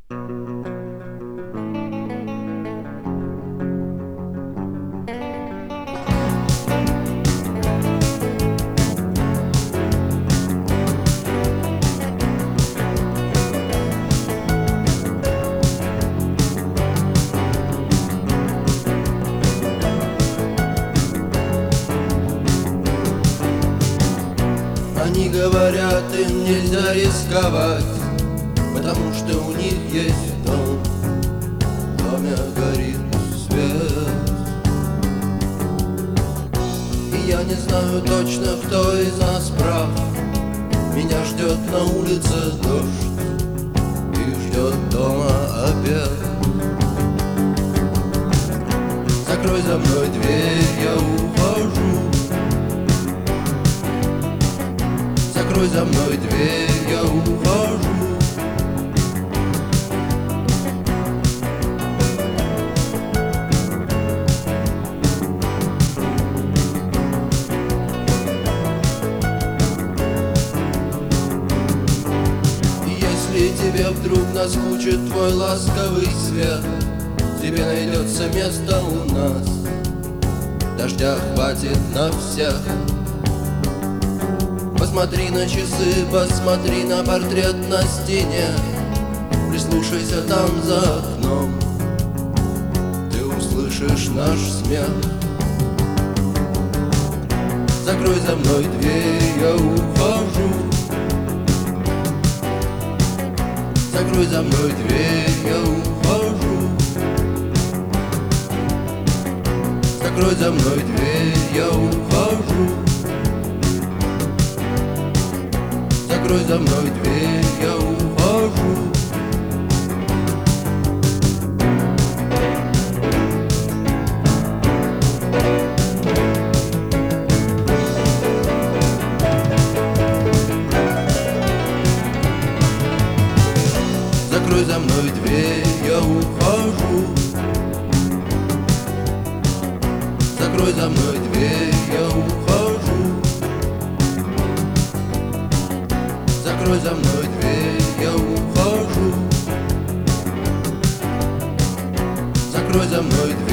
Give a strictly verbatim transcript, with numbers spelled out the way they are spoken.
Они говорят, им нельзя рисковать, потому что у них есть дом, в доме горит свет. И я не знаю точно, кто из нас прав. Меня ждет на улице дождь и ждет дома обед. Закрой за мной дверь, я ухожу. Закрой за мной дверь, я ухожу. И если тебе вдруг наскучит твой ласковый свет, тебе найдется место у нас, дождя хватит на всех. Посмотри на часы, посмотри на портрет на стене, прислушайся там за окном, ты услышишь наш смех. Закрой за мной дверь, я ухожу. Закрой за мной дверь, я ухожу. Закрой за мной дверь, я ухожу. Закрой за мной дверь, я ухожу. Закрой за мной дверь, я ухожу. Закрой за мной дверь, я ухожу. Закрой за мной дверь, я ухожу. Закрой за мной дверь.